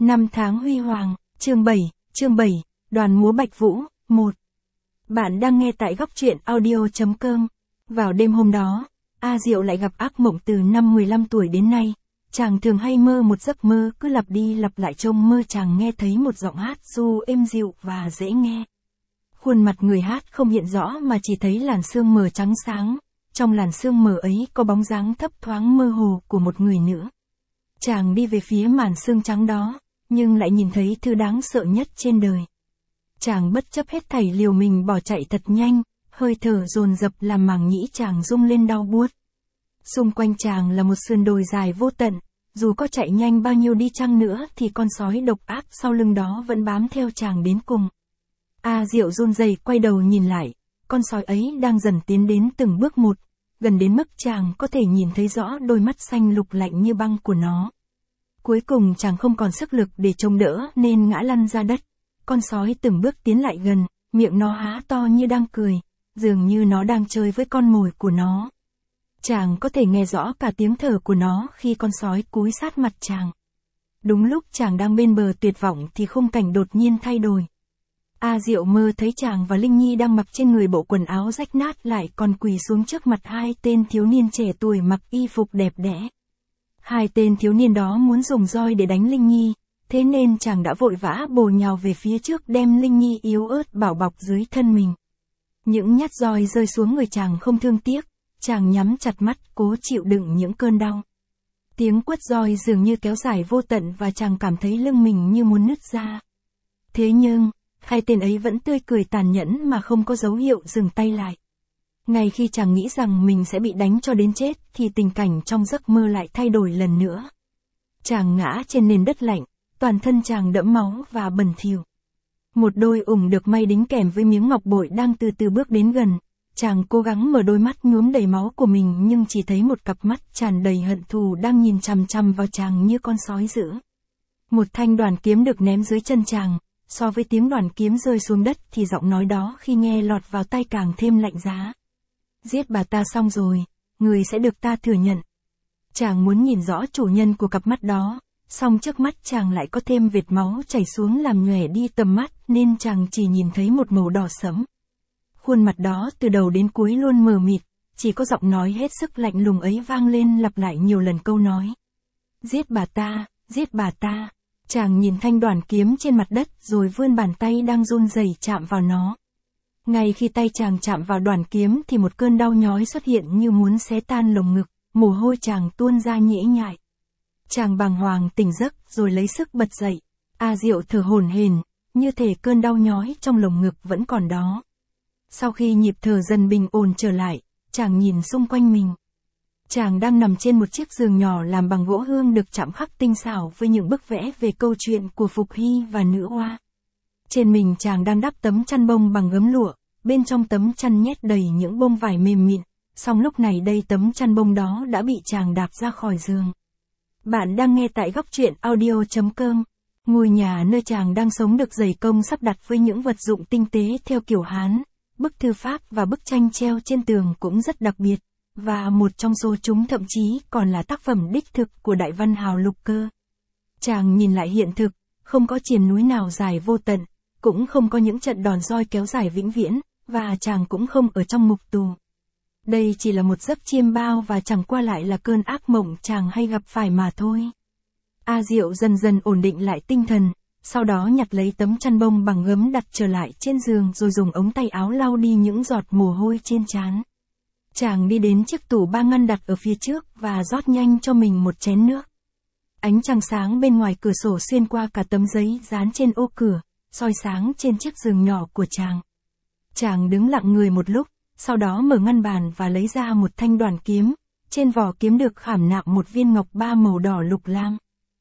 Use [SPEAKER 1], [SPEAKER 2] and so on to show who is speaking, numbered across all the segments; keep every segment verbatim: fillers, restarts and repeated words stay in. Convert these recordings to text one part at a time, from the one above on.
[SPEAKER 1] Năm tháng huy hoàng, chương bảy, chương bảy, đoàn múa Bạch Vũ, một. Bạn đang nghe tại góc truyện audio.com. Vào đêm hôm đó, A Diệu lại gặp ác mộng từ năm mười lăm tuổi đến nay. Chàng thường hay mơ một giấc mơ cứ lặp đi lặp lại trong mơ chàng nghe thấy một giọng hát ru êm dịu và dễ nghe. Khuôn mặt người hát không hiện rõ mà chỉ thấy làn sương mờ trắng sáng. Trong làn sương mờ ấy có bóng dáng thấp thoáng mơ hồ của một người nữa. Chàng đi về phía màn sương trắng đó, nhưng lại nhìn thấy thứ đáng sợ nhất trên đời. Chàng bất chấp hết thảy liều mình bỏ chạy thật nhanh, hơi thở dồn dập làm màng nhĩ chàng rung lên đau buốt. Xung quanh chàng là một sườn đồi dài vô tận, dù có chạy nhanh bao nhiêu đi chăng nữa thì con sói độc ác sau lưng đó vẫn bám theo chàng đến cùng. A Diệu run rẩy quay đầu nhìn lại, con sói ấy đang dần tiến đến từng bước một, gần đến mức chàng có thể nhìn thấy rõ đôi mắt xanh lục lạnh như băng của nó. Cuối cùng chàng không còn sức lực để chống đỡ nên ngã lăn ra đất. Con sói từng bước tiến lại gần, miệng nó há to như đang cười, dường như nó đang chơi với con mồi của nó. Chàng có thể nghe rõ cả tiếng thở của nó khi con sói cúi sát mặt chàng. Đúng lúc chàng đang bên bờ tuyệt vọng thì khung cảnh đột nhiên thay đổi. A Diệu mơ thấy chàng và Linh Nhi đang mặc trên người bộ quần áo rách nát lại còn quỳ xuống trước mặt hai tên thiếu niên trẻ tuổi mặc y phục đẹp đẽ. Hai tên thiếu niên đó muốn dùng roi để đánh Linh Nhi, thế nên chàng đã vội vã bổ nhào về phía trước đem Linh Nhi yếu ớt bảo bọc dưới thân mình. Những nhát roi rơi xuống người chàng không thương tiếc, chàng nhắm chặt mắt cố chịu đựng những cơn đau. Tiếng quất roi dường như kéo dài vô tận và chàng cảm thấy lưng mình như muốn nứt ra. Thế nhưng, hai tên ấy vẫn tươi cười tàn nhẫn mà không có dấu hiệu dừng tay lại. Ngay khi chàng nghĩ rằng mình sẽ bị đánh cho đến chết thì tình cảnh trong giấc mơ lại thay đổi lần nữa. Chàng ngã trên nền đất lạnh, toàn thân chàng đẫm máu và bẩn thỉu. Một đôi ủng được may đính kèm với miếng ngọc bội đang từ từ bước đến gần. Chàng cố gắng mở đôi mắt nhuốm đầy máu của mình nhưng chỉ thấy một cặp mắt tràn đầy hận thù đang nhìn chằm chằm vào chàng như con sói dữ. Một thanh đoàn kiếm được ném dưới chân chàng, so với tiếng đoàn kiếm rơi xuống đất thì giọng nói đó khi nghe lọt vào tai càng thêm lạnh giá. Giết bà ta xong rồi, người sẽ được ta thừa nhận. Chàng muốn nhìn rõ chủ nhân của cặp mắt đó, song trước mắt chàng lại có thêm vệt máu chảy xuống làm nhòe đi tầm mắt nên chàng chỉ nhìn thấy một màu đỏ sẫm. Khuôn mặt đó từ đầu đến cuối luôn mờ mịt, chỉ có giọng nói hết sức lạnh lùng ấy vang lên lặp lại nhiều lần câu nói. Giết bà ta, giết bà ta. Chàng nhìn thanh đoàn kiếm trên mặt đất rồi vươn bàn tay đang run rẩy chạm vào nó. Ngay khi tay chàng chạm vào đoàn kiếm thì một cơn đau nhói xuất hiện như muốn xé tan lồng ngực, mồ hôi chàng tuôn ra nhễ nhại. Chàng bàng hoàng tỉnh giấc rồi lấy sức bật dậy. A Diệu thở hổn hển, như thể cơn đau nhói trong lồng ngực vẫn còn đó. Sau khi nhịp thở dần bình ổn trở lại, chàng nhìn xung quanh mình. Chàng đang nằm trên một chiếc giường nhỏ làm bằng gỗ hương được chạm khắc tinh xảo với những bức vẽ về câu chuyện của Phục Hy và Nữ Oa. Trên mình chàng đang đắp tấm chăn bông bằng gấm lụa, bên trong tấm chăn nhét đầy những bông vải mềm mịn, song lúc này đây tấm chăn bông đó đã bị chàng đạp ra khỏi giường. Bạn đang nghe tại góc truyện audio.com. Ngôi nhà nơi chàng đang sống được dày công sắp đặt với những vật dụng tinh tế theo kiểu Hán, bức thư pháp và bức tranh treo trên tường cũng rất đặc biệt, và một trong số chúng thậm chí còn là tác phẩm đích thực của đại văn hào Lục Cơ. Chàng nhìn lại hiện thực, không có triền núi nào dài vô tận, cũng không có những trận đòn roi kéo dài vĩnh viễn, và chàng cũng không ở trong ngục tù. Đây chỉ là một giấc chiêm bao và chẳng qua lại là cơn ác mộng chàng hay gặp phải mà thôi. A Diệu dần dần ổn định lại tinh thần, sau đó nhặt lấy tấm chăn bông bằng gấm đặt trở lại trên giường rồi dùng ống tay áo lau đi những giọt mồ hôi trên trán. Chàng đi đến chiếc tủ ba ngăn đặt ở phía trước và rót nhanh cho mình một chén nước. Ánh trăng sáng bên ngoài cửa sổ xuyên qua cả tấm giấy dán trên ô cửa, soi sáng trên chiếc giường nhỏ của chàng. Chàng đứng lặng người một lúc, sau đó mở ngăn bàn và lấy ra một thanh đoàn kiếm, trên vỏ kiếm được khảm nạm một viên ngọc ba màu đỏ lục lam.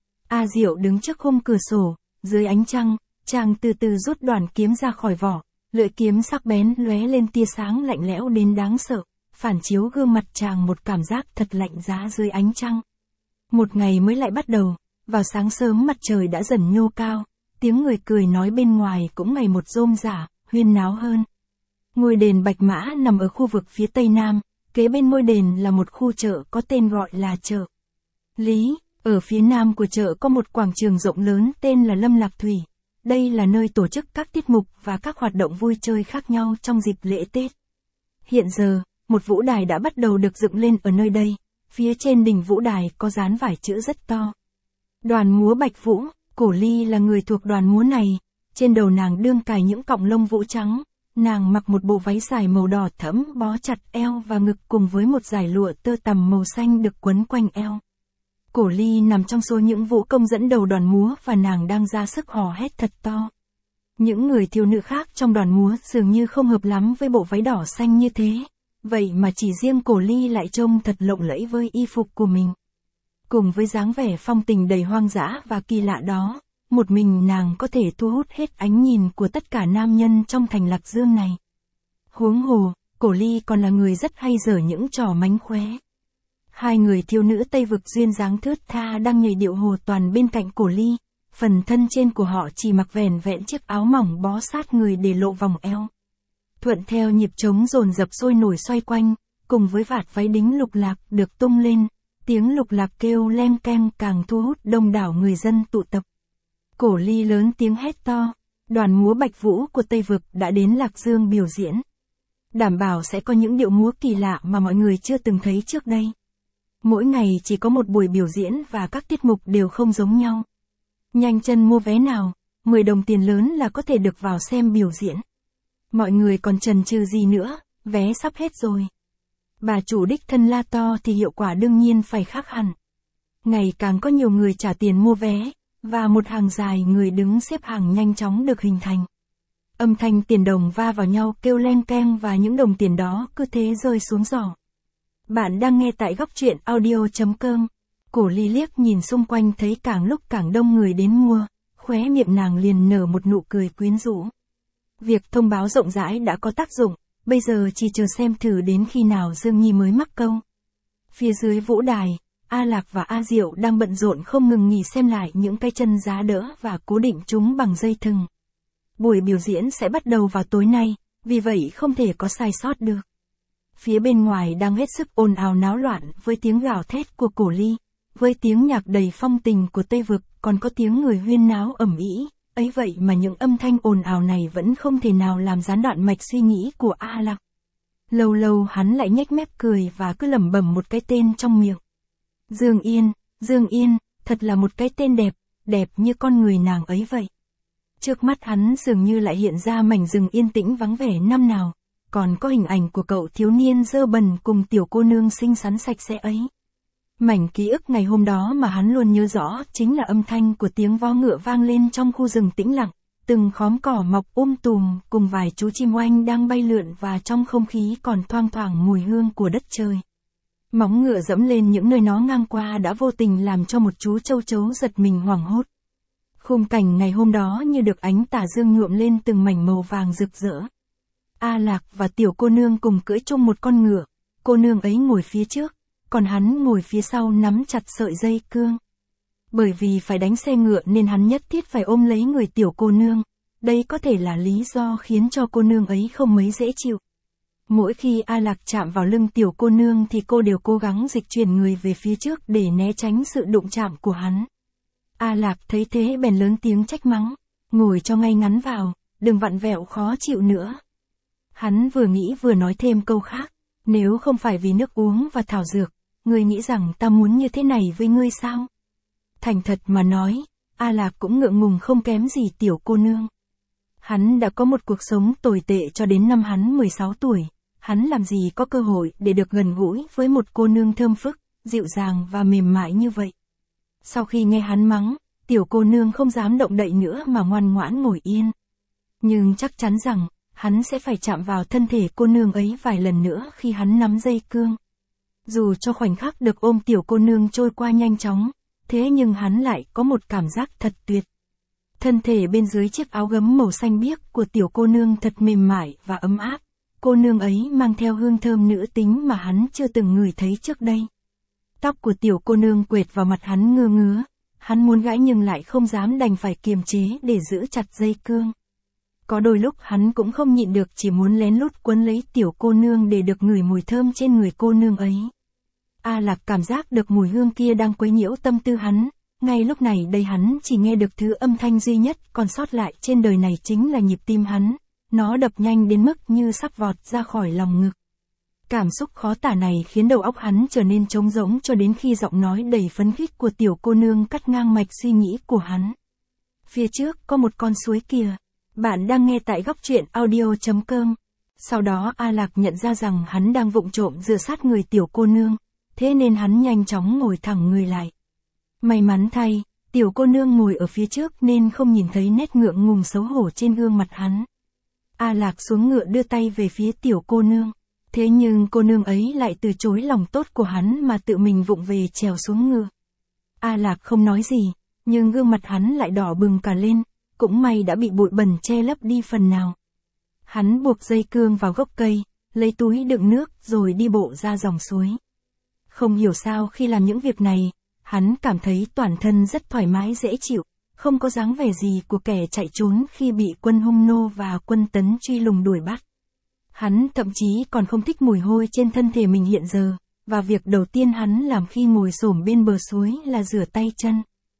[SPEAKER 1] A Diệu đứng trước khung cửa sổ, dưới ánh trăng, chàng từ từ rút đoàn kiếm ra khỏi vỏ, lưỡi kiếm sắc bén lóe lên tia sáng lạnh lẽo đến đáng sợ, phản chiếu gương mặt chàng một cảm giác thật lạnh giá dưới ánh trăng. Một ngày mới lại bắt đầu, vào sáng sớm mặt trời đã dần nhô cao, tiếng người cười nói bên ngoài cũng ngày một rôm rả, huyên náo hơn. Ngôi đền Bạch Mã nằm ở khu vực phía tây nam, kế bên ngôi đền là một khu chợ có tên gọi là chợ Lý. Ở phía nam của chợ có một quảng trường rộng lớn tên là Lâm Lạc Thủy. Đây là nơi tổ chức các tiết mục và các hoạt động vui chơi khác nhau trong dịp lễ Tết. Hiện giờ, một vũ đài đã bắt đầu được dựng lên ở nơi đây, phía trên đỉnh vũ đài có dán vài chữ rất to. Đoàn múa Bạch Vũ, Cổ Ly là người thuộc đoàn múa này, trên đầu nàng đương cài những cọng lông vũ trắng, nàng mặc một bộ váy dài màu đỏ thẫm bó chặt eo và ngực cùng với một dải lụa tơ tằm màu xanh được quấn quanh eo. Cổ Ly nằm trong số những vũ công dẫn đầu đoàn múa và nàng đang ra sức hò hét thật to. Những người thiếu nữ khác trong đoàn múa dường như không hợp lắm với bộ váy đỏ xanh như thế, vậy mà chỉ riêng Cổ Ly lại trông thật lộng lẫy với y phục của mình. Cùng với dáng vẻ phong tình đầy hoang dã và kỳ lạ đó, một mình nàng có thể thu hút hết ánh nhìn của tất cả nam nhân trong thành Lạc Dương này. Huống hồ, Cổ Ly còn là người rất hay giở những trò mánh khóe. Hai người thiếu nữ Tây Vực duyên dáng thướt tha đang nhảy điệu hồ toàn bên cạnh Cổ Ly, phần thân trên của họ chỉ mặc vẻn vẹn chiếc áo mỏng bó sát người để lộ vòng eo. Thuận theo nhịp trống dồn dập sôi nổi xoay quanh, cùng với vạt váy đính lục lạc được tung lên, tiếng lục lạc kêu leng keng càng thu hút đông đảo người dân tụ tập. Cổ Ly lớn tiếng hét to, đoàn múa Bạch Vũ của Tây Vực đã đến Lạc Dương biểu diễn. Đảm bảo sẽ có những điệu múa kỳ lạ mà mọi người chưa từng thấy trước đây. Mỗi ngày chỉ có một buổi biểu diễn và các tiết mục đều không giống nhau. Nhanh chân mua vé nào, mười đồng tiền lớn là có thể được vào xem biểu diễn. Mọi người còn chần chừ gì nữa, vé sắp hết rồi. Bà chủ đích thân la to thì hiệu quả đương nhiên phải khác hẳn. Ngày càng có nhiều người trả tiền mua vé, và một hàng dài người đứng xếp hàng nhanh chóng được hình thành. Âm thanh tiền đồng va vào nhau kêu len keng và những đồng tiền đó cứ thế rơi xuống giỏ. Bạn đang nghe tại góc truyện audio chấm com. Cổ Ly liếc nhìn xung quanh thấy càng lúc càng đông người đến mua, khóe miệng nàng liền nở một nụ cười quyến rũ. Việc thông báo rộng rãi đã có tác dụng, bây giờ chỉ chờ xem thử đến khi nào Dương Nhi mới mắc câu. Phía dưới vũ đài, A Lạc và A Diệu đang bận rộn không ngừng nghỉ xem lại những cái chân giá đỡ và cố định chúng bằng dây thừng. Buổi biểu diễn sẽ bắt đầu vào tối nay, vì vậy không thể có sai sót được. Phía bên ngoài đang hết sức ồn ào náo loạn với tiếng gào thét của Cổ Ly, với tiếng nhạc đầy phong tình của Tây Vực, còn có tiếng người huyên náo ầm ĩ. Ấy vậy mà những âm thanh ồn ào này vẫn không thể nào làm gián đoạn mạch suy nghĩ của A Lạc. Lâu lâu hắn lại nhếch mép cười và cứ lẩm bẩm một cái tên trong miệng. Dương Yên, Dương Yên, thật là một cái tên đẹp, đẹp như con người nàng ấy vậy. Trước mắt hắn dường như lại hiện ra mảnh rừng yên tĩnh vắng vẻ năm nào, còn có hình ảnh của cậu thiếu niên dơ bẩn cùng tiểu cô nương xinh xắn sạch sẽ ấy. Mảnh ký ức ngày hôm đó mà hắn luôn nhớ rõ chính là âm thanh của tiếng vó ngựa vang lên trong khu rừng tĩnh lặng, từng khóm cỏ mọc um tùm cùng vài chú chim oanh đang bay lượn và trong không khí còn thoang thoảng mùi hương của đất trời. Móng ngựa dẫm lên những nơi nó ngang qua đã vô tình làm cho một chú châu chấu giật mình hoảng hốt. Khung cảnh ngày hôm đó như được ánh tà dương nhuộm lên từng mảnh màu vàng rực rỡ. A Lạc và tiểu cô nương cùng cưỡi chung một con ngựa, cô nương ấy ngồi phía trước, còn hắn ngồi phía sau nắm chặt sợi dây cương. Bởi vì phải đánh xe ngựa nên hắn nhất thiết phải ôm lấy người tiểu cô nương, đây có thể là lý do khiến cho cô nương ấy không mấy dễ chịu. Mỗi khi A Lạc chạm vào lưng tiểu cô nương thì cô đều cố gắng dịch chuyển người về phía trước để né tránh sự đụng chạm của hắn. A Lạc thấy thế bèn lớn tiếng trách mắng, ngồi cho ngay ngắn vào, đừng vặn vẹo khó chịu nữa. Hắn vừa nghĩ vừa nói thêm câu khác, nếu không phải vì nước uống và thảo dược, ngươi nghĩ rằng ta muốn như thế này với ngươi sao? Thành thật mà nói, A Lạc cũng ngượng ngùng không kém gì tiểu cô nương. Hắn đã có một cuộc sống tồi tệ cho đến năm hắn mười sáu tuổi, hắn làm gì có cơ hội để được gần gũi với một cô nương thơm phức, dịu dàng và mềm mại như vậy. Sau khi nghe hắn mắng, tiểu cô nương không dám động đậy nữa mà ngoan ngoãn ngồi yên. Nhưng chắc chắn rằng, hắn sẽ phải chạm vào thân thể cô nương ấy vài lần nữa khi hắn nắm dây cương. Dù cho khoảnh khắc được ôm tiểu cô nương trôi qua nhanh chóng, thế nhưng hắn lại có một cảm giác thật tuyệt. Thân thể bên dưới chiếc áo gấm màu xanh biếc của tiểu cô nương thật mềm mại và ấm áp. Cô nương ấy mang theo hương thơm nữ tính mà hắn chưa từng ngửi thấy trước đây. Tóc của tiểu cô nương quệt vào mặt hắn ngứa ngứa. Hắn muốn gãi nhưng lại không dám, đành phải kiềm chế để giữ chặt dây cương. Có đôi lúc hắn cũng không nhịn được, chỉ muốn lén lút quấn lấy tiểu cô nương để được ngửi mùi thơm trên người cô nương ấy. A Lạc cảm giác được mùi hương kia đang quấy nhiễu tâm tư hắn, ngay lúc này đây hắn chỉ nghe được thứ âm thanh duy nhất còn sót lại trên đời này chính là nhịp tim hắn, nó đập nhanh đến mức như sắp vọt ra khỏi lòng ngực. Cảm xúc khó tả này khiến đầu óc hắn trở nên trống rỗng cho đến khi giọng nói đầy phấn khích của tiểu cô nương cắt ngang mạch suy nghĩ của hắn. Phía trước có một con suối kìa. Bạn đang nghe tại góc truyện audio chấm com. Sau đó A Lạc nhận ra rằng hắn đang vụng trộm dựa sát người tiểu cô nương, thế nên hắn nhanh chóng ngồi thẳng người lại. May mắn thay, tiểu cô nương ngồi ở phía trước nên không nhìn thấy nét ngượng ngùng xấu hổ trên gương mặt hắn. A Lạc xuống ngựa đưa tay về phía tiểu cô nương. Thế nhưng cô nương ấy lại từ chối lòng tốt của hắn mà tự mình vụng về trèo xuống ngựa. A Lạc không nói gì, nhưng gương mặt hắn lại đỏ bừng cả lên, cũng may đã bị bụi bẩn che lấp đi phần nào. Hắn buộc dây cương vào gốc cây, lấy túi đựng nước rồi đi bộ ra dòng suối. Không hiểu sao khi làm những việc này, hắn cảm thấy toàn thân rất thoải mái dễ chịu, không có dáng vẻ gì của kẻ chạy trốn khi bị quân Hung nô và quân Tấn truy lùng đuổi bắt. Hắn thậm chí còn không thích mùi hôi trên thân thể mình hiện giờ, và việc đầu tiên hắn làm khi ngồi xổm bên bờ suối là rửa tay chân.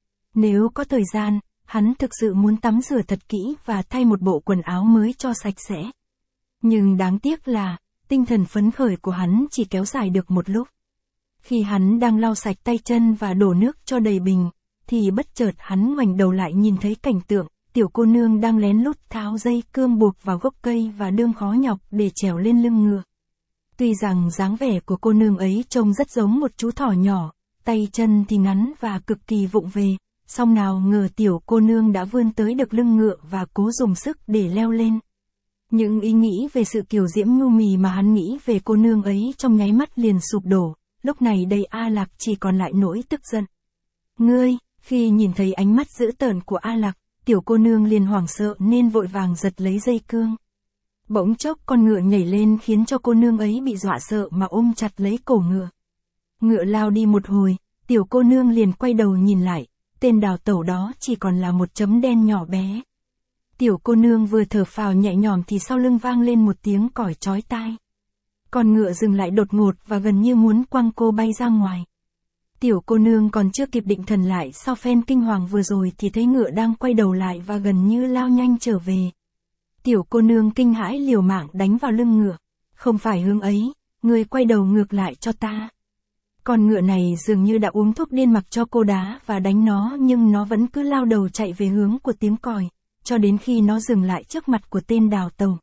[SPEAKER 1] Nếu có thời gian, hắn thực sự muốn tắm rửa thật kỹ và thay một bộ quần áo mới cho sạch sẽ. Nhưng đáng tiếc là, tinh thần phấn khởi của hắn chỉ kéo dài được một lúc. Khi hắn đang lau sạch tay chân và đổ nước cho đầy bình, thì bất chợt hắn ngoảnh đầu lại nhìn thấy cảnh tượng, tiểu cô nương đang lén lút tháo dây cương buộc vào gốc cây và đương khó nhọc để trèo lên lưng ngựa. Tuy rằng dáng vẻ của cô nương ấy trông rất giống một chú thỏ nhỏ, tay chân thì ngắn và cực kỳ vụng về, song nào ngờ tiểu cô nương đã vươn tới được lưng ngựa và cố dùng sức để leo lên. Những ý nghĩ về sự kiều diễm nhu mì mà hắn nghĩ về cô nương ấy trong nháy mắt liền sụp đổ, lúc này đây A Lạc chỉ còn lại nỗi tức giận. Ngươi, khi nhìn thấy ánh mắt dữ tợn của A Lạc, tiểu cô nương liền hoảng sợ nên vội vàng giật lấy dây cương. Bỗng chốc con ngựa nhảy lên khiến cho cô nương ấy bị dọa sợ mà ôm chặt lấy cổ ngựa. Ngựa lao đi một hồi, tiểu cô nương liền quay đầu nhìn lại, tên đào tẩu đó chỉ còn là một chấm đen nhỏ bé. Tiểu cô nương vừa thở phào nhẹ nhõm thì sau lưng vang lên một tiếng còi chói tai. Con ngựa dừng lại đột ngột và gần như muốn quăng cô bay ra ngoài. Tiểu cô nương còn chưa kịp định thần lại sau phen kinh hoàng vừa rồi thì thấy ngựa đang quay đầu lại và gần như lao nhanh trở về. Tiểu cô nương kinh hãi liều mạng đánh vào lưng ngựa. Không phải hướng ấy, ngươi quay đầu ngược lại cho ta. Con ngựa này dường như đã uống thuốc điên mặc cho cô đá và đánh nó nhưng nó vẫn cứ lao đầu chạy về hướng của tiếng còi, cho đến khi nó dừng lại trước mặt của tên đào tẩu.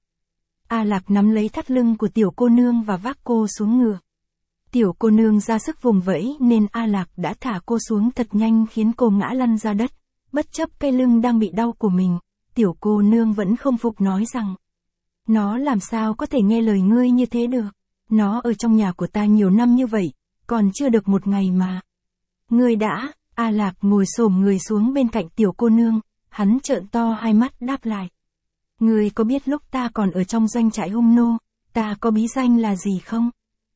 [SPEAKER 1] A Lạc nắm lấy thắt lưng của tiểu cô nương và vác cô xuống ngựa. Tiểu cô nương ra sức vùng vẫy nên A Lạc đã thả cô xuống thật nhanh khiến cô ngã lăn ra đất. Bất chấp cái lưng đang bị đau của mình, tiểu cô nương vẫn không phục nói rằng: Nó làm sao có thể nghe lời ngươi như thế được? Nó ở trong nhà của ta nhiều năm như vậy, còn chưa được một ngày mà. Ngươi đã, A Lạc ngồi xổm người xuống bên cạnh tiểu cô nương, hắn trợn to hai mắt đáp lại. Ngươi có biết lúc ta còn ở trong doanh trại Hung nô, ta có bí danh là gì không?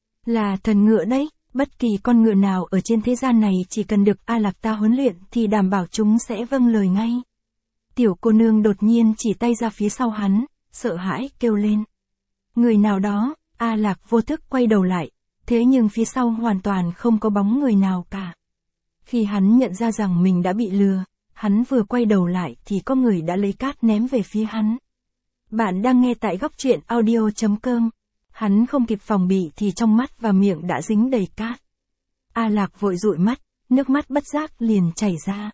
[SPEAKER 1] Là thần ngựa đấy, bất kỳ con ngựa nào ở trên thế gian này chỉ cần được A Lạc ta huấn luyện thì đảm bảo chúng sẽ vâng lời ngay. Tiểu cô nương đột nhiên chỉ tay ra phía sau hắn, sợ hãi kêu lên. Người nào đó, A Lạc vô thức quay đầu lại, thế nhưng phía sau hoàn toàn không có bóng người nào cả. Khi hắn nhận ra rằng mình đã bị lừa, hắn vừa quay đầu lại thì có người đã lấy cát ném về phía hắn. Bạn đang nghe tại góc truyện audio chấm com. Hắn không kịp phòng bị thì trong mắt và miệng đã dính đầy cát. A Lạc vội dụi mắt, nước mắt bất giác liền chảy ra.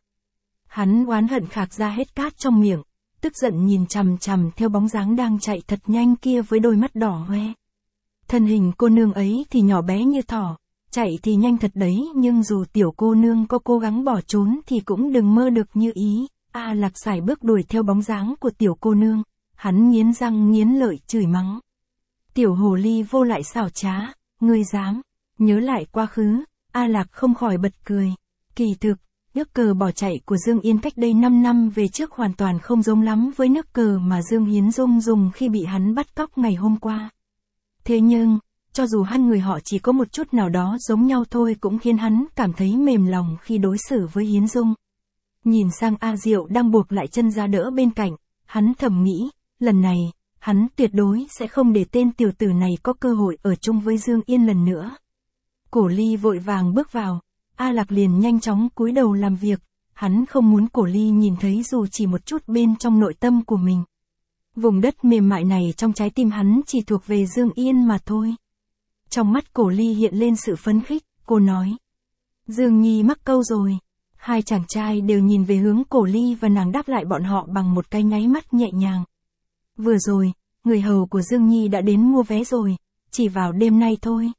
[SPEAKER 1] Hắn oán hận khạc ra hết cát trong miệng, tức giận nhìn chằm chằm theo bóng dáng đang chạy thật nhanh kia với đôi mắt đỏ hoe. Thân hình cô nương ấy thì nhỏ bé như thỏ, chạy thì nhanh thật đấy nhưng dù tiểu cô nương có cố gắng bỏ trốn thì cũng đừng mơ được như ý. A Lạc sải bước đuổi theo bóng dáng của tiểu cô nương, hắn nghiến răng nghiến lợi chửi mắng. Tiểu hồ ly vô lại xảo trá, ngươi dám. Nhớ lại quá khứ, A Lạc không khỏi bật cười. Kỳ thực, nước cờ bỏ chạy của Dương Yên cách đây năm năm về trước hoàn toàn không giống lắm với nước cờ mà Dương Hiến Dung dùng khi bị hắn bắt cóc ngày hôm qua. Thế nhưng, cho dù hai người họ chỉ có một chút nào đó giống nhau thôi cũng khiến hắn cảm thấy mềm lòng khi đối xử với Hiến Dung. Nhìn sang A Diệu đang buộc lại chân ra đỡ bên cạnh, hắn thầm nghĩ, lần này, hắn tuyệt đối sẽ không để tên tiểu tử này có cơ hội ở chung với Dương Yên lần nữa. Cổ Ly vội vàng bước vào, A Lạc liền nhanh chóng cúi đầu làm việc, hắn không muốn Cổ Ly nhìn thấy dù chỉ một chút bên trong nội tâm của mình. Vùng đất mềm mại này trong trái tim hắn chỉ thuộc về Dương Yên mà thôi. Trong mắt Cổ Ly hiện lên sự phấn khích, cô nói. Dương Nhi mắc câu rồi. Hai chàng trai đều nhìn về hướng Cổ Ly và nàng đáp lại bọn họ bằng một cái nháy mắt nhẹ nhàng. Vừa rồi, người hầu của Dương Nhi đã đến mua vé rồi, chỉ vào đêm nay thôi.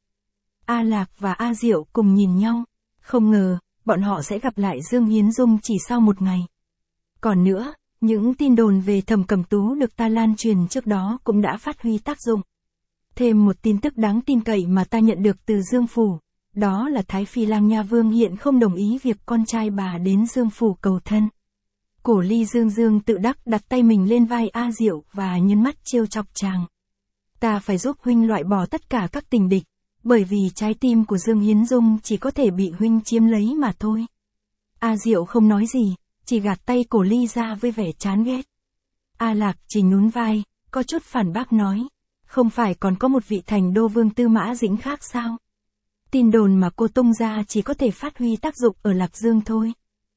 [SPEAKER 1] A Lạc và A Diệu cùng nhìn nhau, không ngờ, bọn họ sẽ gặp lại Dương Hiến Dung chỉ sau một ngày. Còn nữa, những tin đồn về Thẩm Cẩm Tú được ta lan truyền trước đó cũng đã phát huy tác dụng. Thêm một tin tức đáng tin cậy mà ta nhận được từ Dương Phủ, đó là Thái Phi Lang Nha Vương hiện không đồng ý việc con trai bà đến Dương Phủ cầu thân. Cổ Ly dương dương tự đắc đặt tay mình lên vai A Diệu và nhấn mắt trêu chọc chàng. Ta phải giúp huynh loại bỏ tất cả các tình địch, bởi vì trái tim của Dương Hiến Dung chỉ có thể bị huynh chiếm lấy mà thôi. A Diệu không nói gì, chỉ gạt tay Cổ Ly ra với vẻ chán ghét. A Lạc chỉ nhún vai, có chút phản bác nói, không phải còn có một vị thành đô vương Tư Mã Dĩnh khác sao? Tin đồn mà cô tung ra chỉ có thể phát huy tác dụng ở Lạc Dương thôi.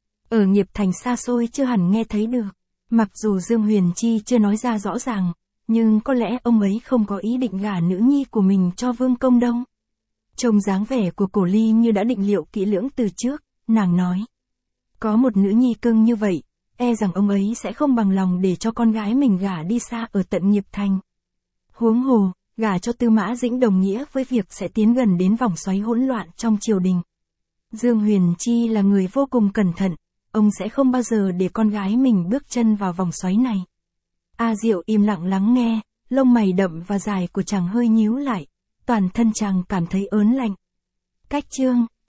[SPEAKER 1] Ở Nghiệp Thành xa xôi chưa hẳn nghe thấy được, mặc dù Dương Huyền Chi chưa nói ra rõ ràng, nhưng có lẽ ông ấy không có ý định gả nữ nhi của mình cho Vương Công đâu. Trông dáng vẻ của Cổ Ly như đã định liệu kỹ lưỡng từ trước, nàng nói. Có một nữ nhi cưng như vậy, e rằng ông ấy sẽ không bằng lòng để cho con gái mình gả đi xa ở tận Nghiệp Thành. Huống hồ, gả cho Tư Mã Dĩnh đồng nghĩa với việc sẽ tiến gần đến vòng xoáy hỗn loạn trong triều đình. Dương Huyền Chi là người vô cùng cẩn thận, ông sẽ không bao giờ để con gái mình bước chân vào vòng xoáy này. A Diệu im lặng lắng nghe, lông mày đậm và dài của chàng hơi nhíu lại, toàn thân chàng cảm thấy ớn lạnh. Cách chương